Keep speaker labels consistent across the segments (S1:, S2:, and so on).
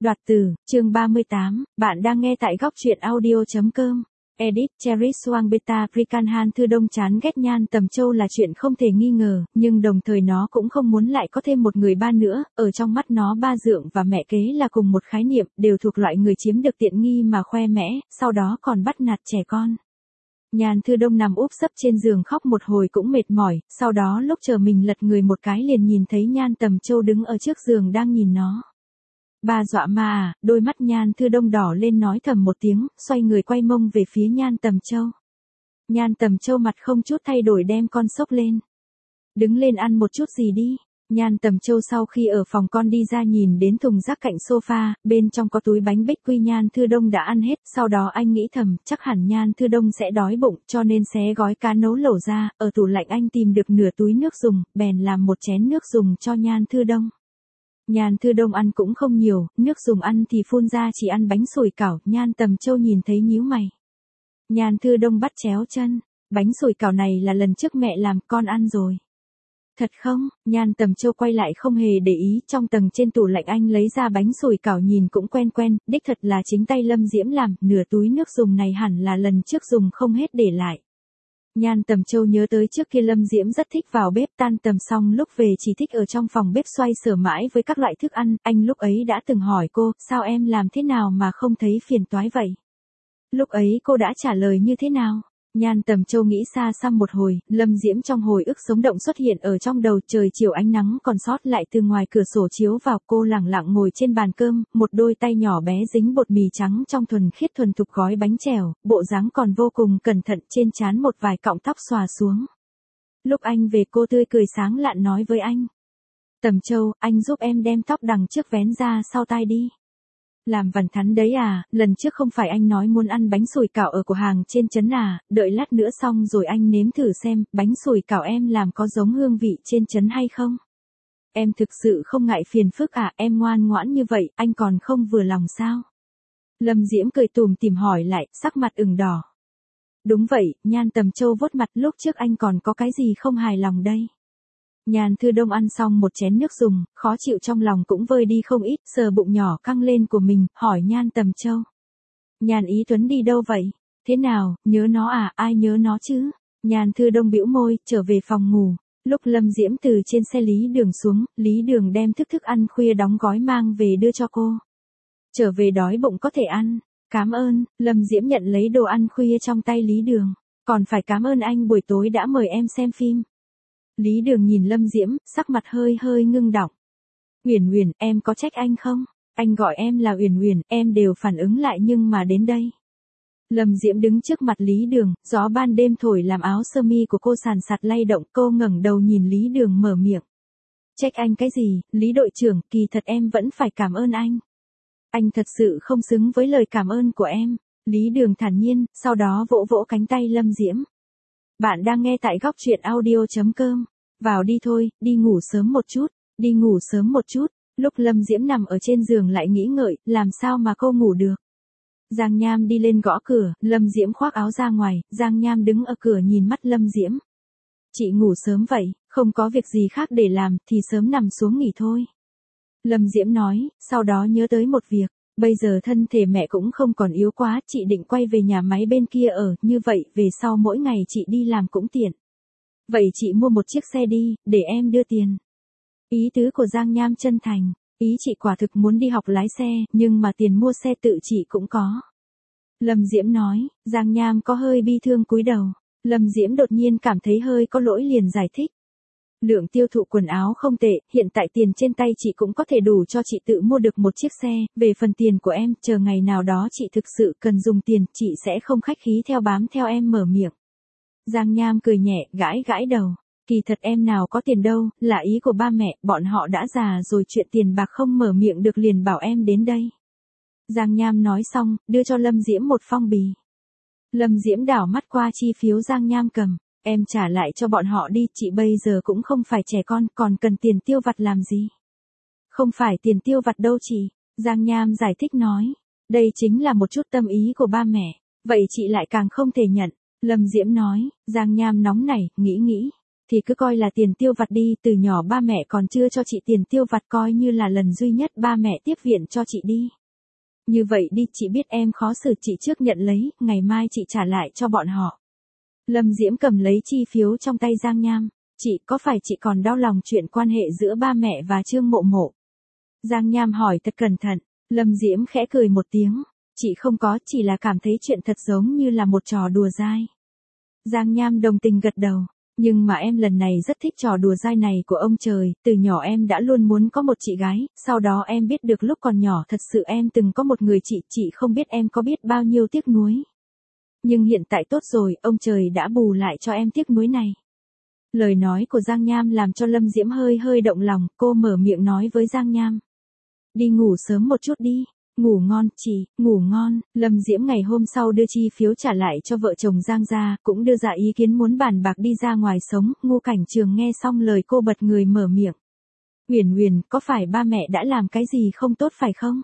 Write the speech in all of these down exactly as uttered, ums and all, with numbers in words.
S1: Đoạt từ, chương ba mươi tám, bạn đang nghe tại góc truyện audio.com. Edit, Cherry Swan Beta Prikan Han Thư Đông chán ghét Nhan Tầm Châu là chuyện không thể nghi ngờ, nhưng đồng thời nó cũng không muốn lại có thêm một người ba nữa, ở trong mắt nó ba dượng và mẹ kế là cùng một khái niệm, đều thuộc loại người chiếm được tiện nghi mà khoe mẽ, sau đó còn bắt nạt trẻ con. Nhan Thư Đông nằm úp sấp trên giường khóc một hồi cũng mệt mỏi, sau đó lúc chờ mình lật người một cái liền nhìn thấy Nhan Tầm Châu đứng ở trước giường đang nhìn nó. Ba dọa ma à, đôi mắt Nhan Thư Đông đỏ lên nói thầm một tiếng, xoay người quay mông về phía Nhan Tầm Châu. Nhan Tầm Châu mặt không chút thay đổi đem con xốc lên. Đứng lên ăn một chút gì đi. Nhan Tầm Châu sau khi ở phòng con đi ra nhìn đến thùng rác cạnh sofa, bên trong có túi bánh bích quy Nhan Thư Đông đã ăn hết, sau đó anh nghĩ thầm, chắc hẳn Nhan Thư Đông sẽ đói bụng, cho nên xé gói cá nấu lẩu ra, ở tủ lạnh anh tìm được nửa túi nước dùng, bèn làm một chén nước dùng cho Nhan Thư Đông. Nhan Thư Đông ăn cũng không nhiều, nước dùng ăn thì phun ra chỉ ăn bánh sủi cảo, Nhan Tầm Châu nhìn thấy nhíu mày. Nhan Thư Đông bắt chéo chân, bánh sủi cảo này là lần trước mẹ làm, con ăn rồi. Thật không? Nhan Tầm Châu quay lại không hề để ý, trong tầng trên tủ lạnh anh lấy ra bánh sủi cảo nhìn cũng quen quen, đích thật là chính tay Lâm Diễm làm, nửa túi nước dùng này hẳn là lần trước dùng không hết để lại. Nhan Tầm Châu nhớ tới trước kia Lâm Diễm rất thích vào bếp, tan tầm xong lúc về chỉ thích ở trong phòng bếp xoay sở mãi với các loại thức ăn, anh lúc ấy đã từng hỏi cô, sao em làm thế nào mà không thấy phiền toái vậy? Lúc ấy cô đã trả lời như thế nào? Nhan Tầm Châu nghĩ xa xăm một hồi, Lâm Diễm trong hồi ức sống động xuất hiện ở trong đầu, trời chiều ánh nắng còn sót lại từ ngoài cửa sổ chiếu vào, cô lẳng lặng ngồi trên bàn cơm, một đôi tay nhỏ bé dính bột mì trắng trong thuần khiết thuần thục gói bánh chèo, bộ dáng còn vô cùng cẩn thận, trên trán một vài cọng tóc xòa xuống. Lúc anh về cô tươi cười sáng lạn nói với anh. Tầm Châu, anh giúp em đem tóc đằng trước vén ra sau tai đi. Làm vằn thắn đấy à, lần trước không phải anh nói muốn ăn bánh sủi cảo ở cửa hàng trên trấn à, đợi lát nữa xong rồi anh nếm thử xem, bánh sủi cảo em làm có giống hương vị trên trấn hay không? Em thực sự không ngại phiền phức à, em ngoan ngoãn như vậy, anh còn không vừa lòng sao? Lâm Diễm cười tủm tỉm hỏi lại, sắc mặt ửng đỏ. Đúng vậy, Nhan Tầm Châu vuốt mặt, lúc trước anh còn có cái gì không hài lòng đây? Nhan Thư Đông ăn xong một chén nước dùng, khó chịu trong lòng cũng vơi đi không ít, sờ bụng nhỏ căng lên của mình, hỏi Nhan Tầm Châu. Nhan Ý Tuấn đi đâu vậy? Thế nào, nhớ nó à, ai nhớ nó chứ? Nhan Thư Đông bĩu môi, trở về phòng ngủ. Lúc Lâm Diễm từ trên xe Lý Đường xuống, Lý Đường đem thức thức ăn khuya đóng gói mang về đưa cho cô. Trở về đói bụng có thể ăn. Cảm ơn, Lâm Diễm nhận lấy đồ ăn khuya trong tay Lý Đường. Còn phải cảm ơn anh buổi tối đã mời em xem phim. Lý Đường nhìn Lâm Diễm, sắc mặt hơi hơi ngưng đọng. Uyển Uyển, em có trách anh không? Anh gọi em là Uyển Uyển, em đều phản ứng lại nhưng mà đến đây. Lâm Diễm đứng trước mặt Lý Đường, gió ban đêm thổi làm áo sơ mi của cô sàn sạt lay động, cô ngẩng đầu nhìn Lý Đường mở miệng. Trách anh cái gì, Lý đội trưởng, kỳ thật em vẫn phải cảm ơn anh. Anh thật sự không xứng với lời cảm ơn của em. Lý Đường thản nhiên, sau đó vỗ vỗ cánh tay Lâm Diễm. Bạn đang nghe tại góc truyện audio.com. Vào đi thôi, đi ngủ sớm một chút, đi ngủ sớm một chút. Lúc Lâm Diễm nằm ở trên giường lại nghĩ ngợi, làm sao mà cô ngủ được. Giang Nham đi lên gõ cửa, Lâm Diễm khoác áo ra ngoài, Giang Nham đứng ở cửa nhìn mắt Lâm Diễm. Chị ngủ sớm vậy, không có việc gì khác để làm, thì sớm nằm xuống nghỉ thôi. Lâm Diễm nói, sau đó nhớ tới một việc. Bây giờ thân thể mẹ cũng không còn yếu quá, chị định quay về nhà máy bên kia ở, như vậy, về sau mỗi ngày chị đi làm cũng tiện. Vậy chị mua một chiếc xe đi, để em đưa tiền. Ý tứ của Giang Nham chân thành, ý chị quả thực muốn đi học lái xe, nhưng mà tiền mua xe tự chị cũng có. Lâm Diễm nói, Giang Nham có hơi bi thương cúi đầu. Lâm Diễm đột nhiên cảm thấy hơi có lỗi liền giải thích. Lượng tiêu thụ quần áo không tệ, hiện tại tiền trên tay chị cũng có thể đủ cho chị tự mua được một chiếc xe, về phần tiền của em, chờ ngày nào đó chị thực sự cần dùng tiền, chị sẽ không khách khí theo bám theo em mở miệng. Giang Nham cười nhẹ, gãi gãi đầu. Kỳ thật em nào có tiền đâu, là ý của ba mẹ, bọn họ đã già rồi, chuyện tiền bạc không mở miệng được liền bảo em đến đây. Giang Nham nói xong, đưa cho Lâm Diễm một phong bì. Lâm Diễm đảo mắt qua chi phiếu Giang Nham cầm. Em trả lại cho bọn họ đi, chị bây giờ cũng không phải trẻ con, còn cần tiền tiêu vặt làm gì? Không phải tiền tiêu vặt đâu chị, Giang Nham giải thích nói. Đây chính là một chút tâm ý của ba mẹ, vậy chị lại càng không thể nhận. Lâm Diễm nói, Giang Nham nóng nảy, nghĩ nghĩ. thì cứ coi là tiền tiêu vặt đi, từ nhỏ ba mẹ còn chưa cho chị tiền tiêu vặt, coi như là lần duy nhất ba mẹ tiếp viện cho chị đi. Như vậy đi, chị biết em khó xử, chị trước nhận lấy, ngày mai chị trả lại cho bọn họ. Lâm Diễm cầm lấy chi phiếu trong tay Giang Nham. Chị, có phải chị còn đau lòng chuyện quan hệ giữa ba mẹ và Trương Mộ Mộ? Giang Nham hỏi thật cẩn thận. Lâm Diễm khẽ cười một tiếng. Chị không có, chỉ là cảm thấy chuyện thật giống như là một trò đùa dai. Giang Nham đồng tình gật đầu. Nhưng mà em lần này rất thích trò đùa dai này của ông trời, từ nhỏ em đã luôn muốn có một chị gái, sau đó em biết được lúc còn nhỏ thật sự em từng có một người chị, chị không biết em có biết bao nhiêu tiếc nuối. Nhưng hiện tại tốt rồi, ông trời đã bù lại cho em tiếc nuối này. Lời nói của Giang Nham làm cho Lâm Diễm hơi hơi động lòng, cô mở miệng nói với Giang Nham. Đi ngủ sớm một chút đi. Ngủ ngon, chị, ngủ ngon. Lâm Diễm ngày hôm sau đưa chi phiếu trả lại cho vợ chồng Giang gia, cũng đưa ra ý kiến muốn bàn bạc đi ra ngoài sống. Ngô Cảnh Trường nghe xong lời cô bật người mở miệng. Uyển Uyển, có phải ba mẹ đã làm cái gì không tốt phải không?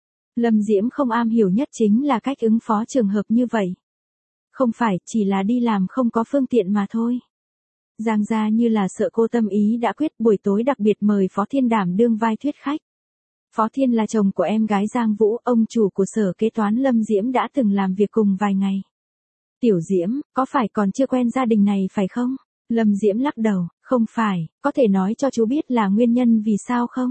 S1: Lâm Diễm không am hiểu nhất chính là cách ứng phó trường hợp như vậy. Không phải, chỉ là đi làm không có phương tiện mà thôi. Giang gia như là sợ cô tâm ý đã quyết, buổi tối đặc biệt mời Phó Thiên đảm đương vai thuyết khách. Phó Thiên là chồng của em gái Giang Vũ, ông chủ của sở kế toán Lâm Diễm đã từng làm việc cùng vài ngày. Tiểu Diễm, có phải còn chưa quen gia đình này phải không? Lâm Diễm lắc đầu, không phải, có thể nói cho chú biết là nguyên nhân vì sao không?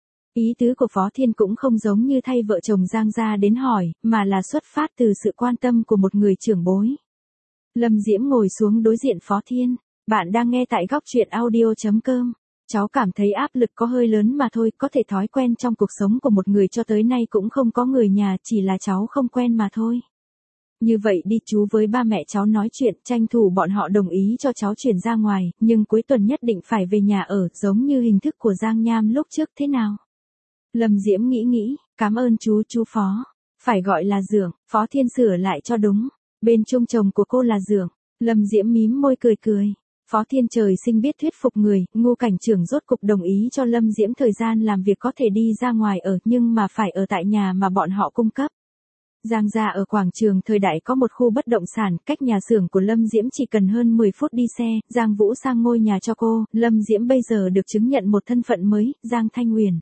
S1: Ý tứ của Phó Thiên cũng không giống như thay vợ chồng Giang gia đến hỏi, mà là xuất phát từ sự quan tâm của một người trưởng bối. Lâm Diễm ngồi xuống đối diện Phó Thiên. Bạn đang nghe tại góc truyện audio chấm com. Cháu cảm thấy áp lực có hơi lớn mà thôi, có thể thói quen trong cuộc sống của một người cho tới nay cũng không có người nhà, chỉ là cháu không quen mà thôi. Như vậy đi, chú với ba mẹ cháu nói chuyện, tranh thủ bọn họ đồng ý cho cháu chuyển ra ngoài, nhưng cuối tuần nhất định phải về nhà ở, giống như hình thức của Giang Nham lúc trước thế nào? Lâm Diễm nghĩ nghĩ, cảm ơn chú, chú Phó. Phải gọi là Dượng, Phó Thiên sửa lại cho đúng. Bên chung chồng của cô là Dượng. Lâm Diễm mím môi cười cười. Phó Thiên trời sinh biết thuyết phục người, Ngô Cảnh Trưởng rốt cục đồng ý cho Lâm Diễm thời gian làm việc có thể đi ra ngoài ở, nhưng mà phải ở tại nhà mà bọn họ cung cấp. Giang gia ở quảng trường Thời Đại có một khu bất động sản, cách nhà xưởng của Lâm Diễm chỉ cần hơn mười phút đi xe. Giang Vũ sang ngôi nhà cho cô, Lâm Diễm bây giờ được chứng nhận một thân phận mới, Giang Thanh Uyển.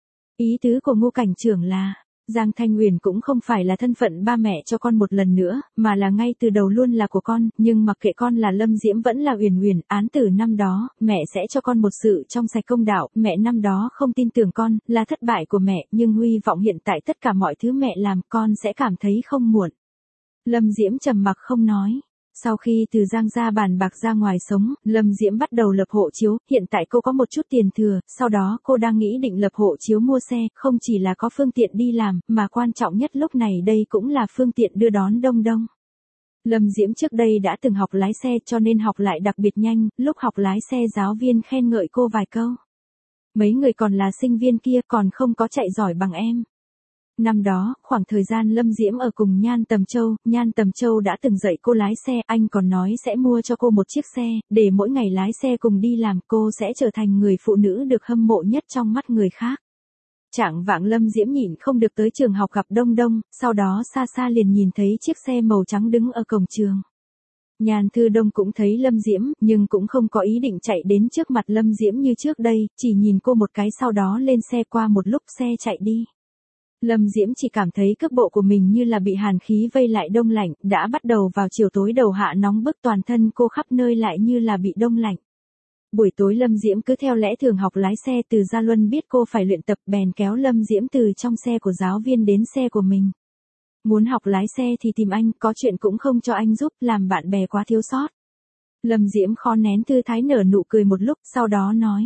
S1: Ý tứ của Ngô Cảnh Trưởng là, Giang Thanh Uyển cũng không phải là thân phận ba mẹ cho con một lần nữa, mà là ngay từ đầu luôn là của con, nhưng mặc kệ con là Lâm Diễm vẫn là Uyển Uyển, án tử năm đó, mẹ sẽ cho con một sự trong sạch công đạo, mẹ năm đó không tin tưởng con, là thất bại của mẹ, nhưng hy vọng hiện tại tất cả mọi thứ mẹ làm, con sẽ cảm thấy không muộn. Lâm Diễm trầm mặc không nói. Sau khi từ Giang gia bàn bạc ra ngoài sống, Lâm Diễm bắt đầu lập hộ chiếu, hiện tại cô có một chút tiền thừa, sau đó cô đang nghĩ định lập hộ chiếu mua xe, không chỉ là có phương tiện đi làm, mà quan trọng nhất lúc này đây cũng là phương tiện đưa đón đông đông. Lâm Diễm trước đây đã từng học lái xe cho nên học lại đặc biệt nhanh, lúc học lái xe giáo viên khen ngợi cô vài câu. Mấy người còn là sinh viên kia còn không có chạy giỏi bằng em. Năm đó, khoảng thời gian Lâm Diễm ở cùng Nhan Tầm Châu, Nhan Tầm Châu đã từng dạy cô lái xe, anh còn nói sẽ mua cho cô một chiếc xe, để mỗi ngày lái xe cùng đi làm, cô sẽ trở thành người phụ nữ được hâm mộ nhất trong mắt người khác. Chạng vạng Lâm Diễm nhịn không được tới trường học gặp Đông Đông, sau đó xa xa liền nhìn thấy chiếc xe màu trắng đứng ở cổng trường. Nhan Thư Đông cũng thấy Lâm Diễm, nhưng cũng không có ý định chạy đến trước mặt Lâm Diễm như trước đây, chỉ nhìn cô một cái sau đó lên xe, qua một lúc xe chạy đi. Lâm Diễm chỉ cảm thấy cước bộ của mình như là bị hàn khí vây lại đông lạnh, đã bắt đầu vào chiều tối đầu hạ nóng bức, toàn thân cô khắp nơi lại như là bị đông lạnh. Buổi tối Lâm Diễm cứ theo lẽ thường học lái xe, Từ Gia Luân biết cô phải luyện tập bèn kéo Lâm Diễm từ trong xe của giáo viên đến xe của mình. Muốn học lái xe thì tìm anh, có chuyện cũng không cho anh giúp, làm bạn bè quá thiếu sót. Lâm Diễm khó nén thư thái nở nụ cười một lúc, sau đó nói.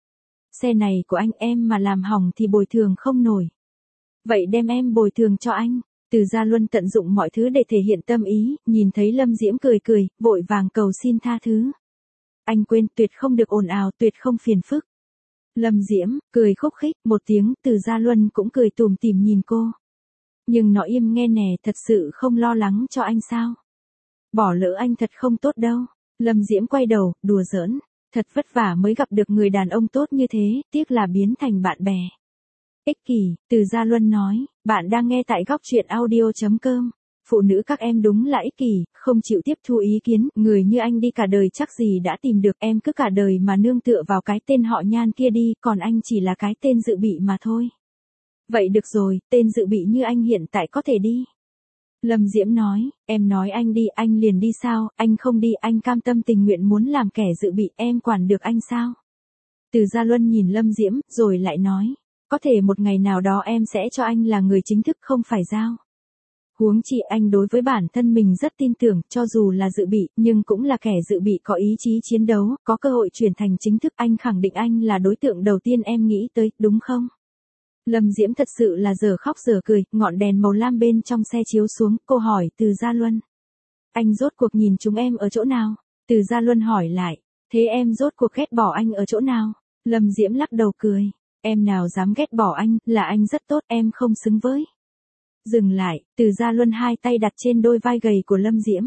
S1: Xe này của anh, em mà làm hỏng thì bồi thường không nổi. Vậy đem em bồi thường cho anh. Từ Gia Luân tận dụng mọi thứ để thể hiện tâm ý, nhìn thấy Lâm Diễm cười cười, vội vàng cầu xin tha thứ. Anh quên, tuyệt không được ồn ào, tuyệt không phiền phức. Lâm Diễm, cười khúc khích, một tiếng, Từ Gia Luân cũng cười tủm tỉm nhìn cô. Nhưng nó im nghe nè, thật sự không lo lắng cho anh sao? Bỏ lỡ anh thật không tốt đâu. Lâm Diễm quay đầu, đùa giỡn. Thật vất vả mới gặp được người đàn ông tốt như thế, tiếc là biến thành bạn bè. Ích kỷ, Từ Gia Luân nói, bạn đang nghe tại góc truyện audio chấm com. phụ nữ các em đúng là ích kỷ, không chịu tiếp thu ý kiến, người như anh đi cả đời chắc gì đã tìm được, em cứ cả đời mà nương tựa vào cái tên họ Nhan kia đi, còn anh chỉ là cái tên dự bị mà thôi. Vậy được rồi, tên dự bị như anh hiện tại có thể đi. Lâm Diễm nói, em nói anh đi, anh liền đi sao, anh không đi, anh cam tâm tình nguyện muốn làm kẻ dự bị, em quản được anh sao? Từ Gia Luân nhìn Lâm Diễm, rồi lại nói, có thể một ngày nào đó em sẽ cho anh là người chính thức không phải Giao. Huống chi anh đối với bản thân mình rất tin tưởng, cho dù là dự bị, nhưng cũng là kẻ dự bị có ý chí chiến đấu, có cơ hội chuyển thành chính thức, anh khẳng định anh là đối tượng đầu tiên em nghĩ tới, đúng không? Lâm Diễm thật sự là giờ khóc giờ cười, ngọn đèn màu lam bên trong xe chiếu xuống, cô hỏi Từ Gia Luân. Anh rốt cuộc nhìn chúng em ở chỗ nào? Từ Gia Luân hỏi lại, thế em rốt cuộc ghét bỏ anh ở chỗ nào? Lâm Diễm lắc đầu cười, em nào dám ghét bỏ anh, là anh rất tốt, em không xứng với. Dừng lại, Từ Gia Luân hai tay đặt trên đôi vai gầy của Lâm Diễm.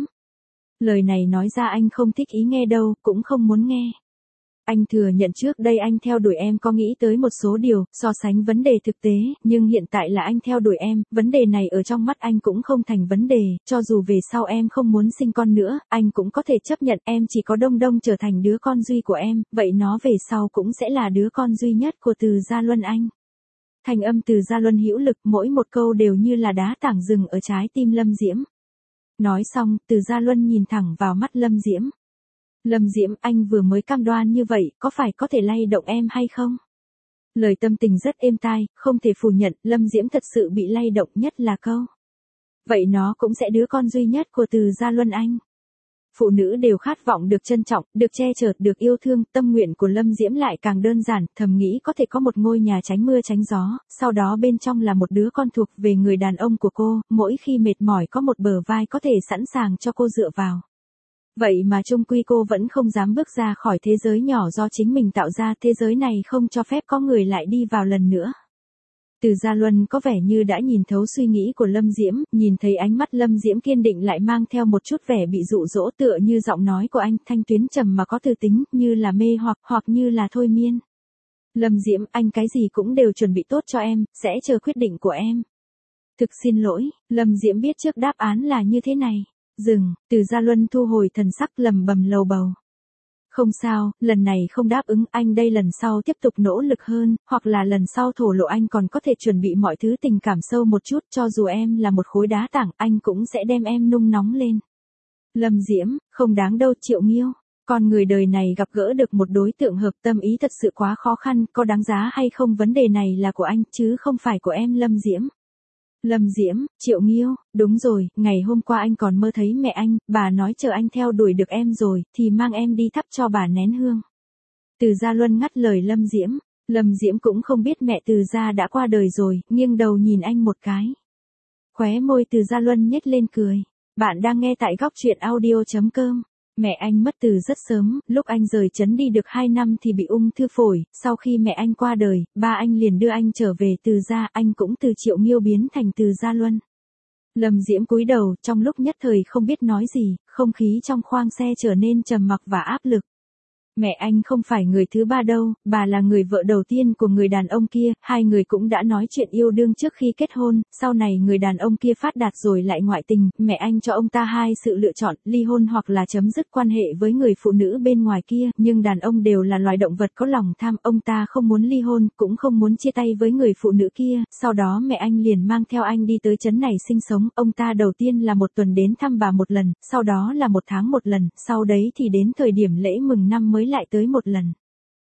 S1: Lời này nói ra anh không thích ý nghe đâu, cũng không muốn nghe. Anh thừa nhận trước đây anh theo đuổi em có nghĩ tới một số điều, so sánh vấn đề thực tế, nhưng hiện tại là anh theo đuổi em, vấn đề này ở trong mắt anh cũng không thành vấn đề, cho dù về sau em không muốn sinh con nữa, anh cũng có thể chấp nhận em chỉ có Đông Đông trở thành đứa con duy của em, vậy nó về sau cũng sẽ là đứa con duy nhất của Từ Gia Luân anh. Thành âm Từ Gia Luân hữu lực, mỗi một câu đều như là đá tảng rừng ở trái tim Lâm Diễm. Nói xong, Từ Gia Luân nhìn thẳng vào mắt Lâm Diễm. Lâm Diễm, anh vừa mới cam đoan như vậy, có phải có thể lay động em hay không? Lời tâm tình rất êm tai, không thể phủ nhận, Lâm Diễm thật sự bị lay động, nhất là câu. Vậy nó cũng sẽ đứa con duy nhất của Từ Gia Luân anh. Phụ nữ đều khát vọng được trân trọng, được che chở, được yêu thương, tâm nguyện của Lâm Diễm lại càng đơn giản, thầm nghĩ có thể có một ngôi nhà tránh mưa tránh gió, sau đó bên trong là một đứa con thuộc về người đàn ông của cô, mỗi khi mệt mỏi có một bờ vai có thể sẵn sàng cho cô dựa vào. Vậy mà chung quy cô vẫn không dám bước ra khỏi thế giới nhỏ do chính mình tạo ra, thế giới này không cho phép có người lại đi vào lần nữa. Từ Gia Luân có vẻ như đã nhìn thấu suy nghĩ của Lâm Diễm, nhìn thấy ánh mắt Lâm Diễm kiên định lại mang theo một chút vẻ bị dụ dỗ, tựa như giọng nói của anh, thanh tuyến trầm mà có tư tính, như là mê hoặc, hoặc như là thôi miên. Lâm Diễm, anh cái gì cũng đều chuẩn bị tốt cho em, sẽ chờ quyết định của em. Thực xin lỗi, Lâm Diễm biết trước đáp án là như thế này. Dừng, Từ Gia Luân thu hồi thần sắc, lầm bầm lầu bầu. Không sao, lần này không đáp ứng, anh đây lần sau tiếp tục nỗ lực hơn, hoặc là lần sau thổ lộ anh còn có thể chuẩn bị mọi thứ tình cảm sâu một chút, cho dù em là một khối đá tảng, anh cũng sẽ đem em nung nóng lên. Lâm Diễm, không đáng đâu Triệu Nghiêu, con người đời này gặp gỡ được một đối tượng hợp tâm ý thật sự quá khó khăn, có đáng giá hay không vấn đề này là của anh, chứ không phải của em Lâm Diễm. Lâm Diễm, Triệu Nghiêu, đúng rồi, ngày hôm qua anh còn mơ thấy mẹ anh, bà nói chờ anh theo đuổi được em rồi, thì mang em đi thắp cho bà nén hương. Từ Gia Luân ngắt lời Lâm Diễm, Lâm Diễm cũng không biết mẹ Từ Gia đã qua đời rồi, nghiêng đầu nhìn anh một cái. Khóe môi Từ Gia Luân nhếch lên cười, bạn đang nghe tại góc truyện audio chấm com. Mẹ anh mất từ rất sớm, lúc anh rời trấn đi được hai năm thì bị ung thư phổi, sau khi mẹ anh qua đời, ba anh liền đưa anh trở về Từ Gia, anh cũng từ Triệu Nghiêu biến thành Từ Gia Luân. Lâm Diễm cúi đầu, trong lúc nhất thời không biết nói gì, không khí trong khoang xe trở nên trầm mặc và áp lực. Mẹ anh không phải người thứ ba đâu, bà là người vợ đầu tiên của người đàn ông kia, hai người cũng đã nói chuyện yêu đương trước khi kết hôn, sau này người đàn ông kia phát đạt rồi lại ngoại tình, mẹ anh cho ông ta hai sự lựa chọn, ly hôn hoặc là chấm dứt quan hệ với người phụ nữ bên ngoài kia, nhưng đàn ông đều là loài động vật có lòng tham, ông ta không muốn ly hôn, cũng không muốn chia tay với người phụ nữ kia, sau đó mẹ anh liền mang theo anh đi tới trấn này sinh sống, ông ta đầu tiên là một tuần đến thăm bà một lần, sau đó là một tháng một lần, sau đấy thì đến thời điểm lễ mừng năm mới lại tới một lần.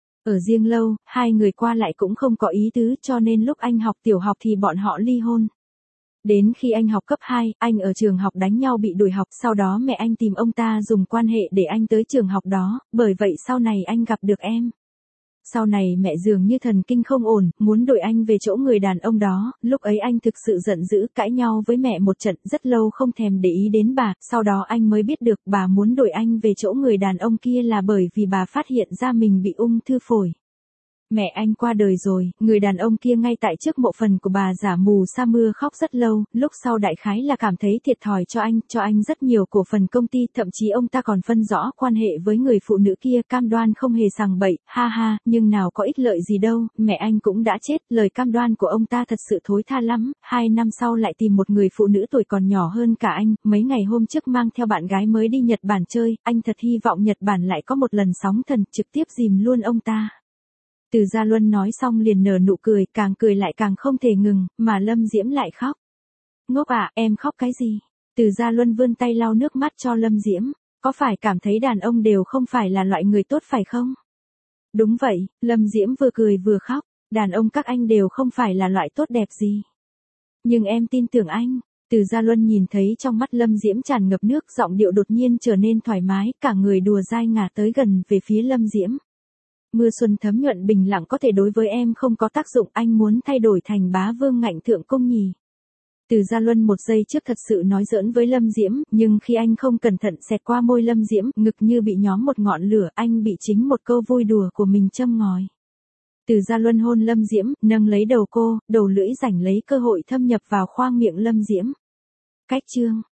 S1: Ở riêng lâu, hai người qua lại cũng không có ý tứ, cho nên lúc anh học tiểu học thì bọn họ ly hôn. Đến khi anh học cấp hai, anh ở trường học đánh nhau bị đuổi học, sau đó mẹ anh tìm ông ta dùng quan hệ để anh tới trường học đó, bởi vậy sau này anh gặp được em. Sau này mẹ dường như thần kinh không ổn, muốn đuổi anh về chỗ người đàn ông đó, lúc ấy anh thực sự giận dữ, cãi nhau với mẹ một trận, rất lâu không thèm để ý đến bà, sau đó anh mới biết được bà muốn đuổi anh về chỗ người đàn ông kia là bởi vì bà phát hiện ra mình bị ung thư phổi. Mẹ anh qua đời rồi, người đàn ông kia ngay tại trước mộ phần của bà giả mù sa mưa khóc rất lâu, lúc sau đại khái là cảm thấy thiệt thòi cho anh, cho anh rất nhiều cổ phần công ty, thậm chí ông ta còn phân rõ quan hệ với người phụ nữ kia, cam đoan không hề sằng bậy, ha ha, nhưng nào có ích lợi gì đâu, mẹ anh cũng đã chết, lời cam đoan của ông ta thật sự thối tha lắm, hai năm sau lại tìm một người phụ nữ tuổi còn nhỏ hơn cả anh, mấy ngày hôm trước mang theo bạn gái mới đi Nhật Bản chơi, anh thật hy vọng Nhật Bản lại có một lần sóng thần, trực tiếp dìm luôn ông ta. Từ Gia Luân nói xong liền nở nụ cười, càng cười lại càng không thể ngừng, mà Lâm Diễm lại khóc. Ngốc à, em khóc cái gì? Từ Gia Luân vươn tay lau nước mắt cho Lâm Diễm, có phải cảm thấy đàn ông đều không phải là loại người tốt phải không? Đúng vậy, Lâm Diễm vừa cười vừa khóc, đàn ông các anh đều không phải là loại tốt đẹp gì. Nhưng em tin tưởng anh. Từ Gia Luân nhìn thấy trong mắt Lâm Diễm tràn ngập nước, giọng điệu đột nhiên trở nên thoải mái, cả người đùa dai ngả tới gần về phía Lâm Diễm. Mưa xuân thấm nhuận bình lặng có thể đối với em không có tác dụng, anh muốn thay đổi thành bá vương ngạnh thượng cung nhỉ. Từ Gia Luân một giây trước thật sự nói giỡn với Lâm Diễm, nhưng khi anh không cẩn thận xẹt qua môi Lâm Diễm, ngực như bị nhóm một ngọn lửa, anh bị chính một câu vui đùa của mình châm ngòi. Từ Gia Luân hôn Lâm Diễm, nâng lấy đầu cô, đầu lưỡi rảnh lấy cơ hội thâm nhập vào khoang miệng Lâm Diễm. Cách chương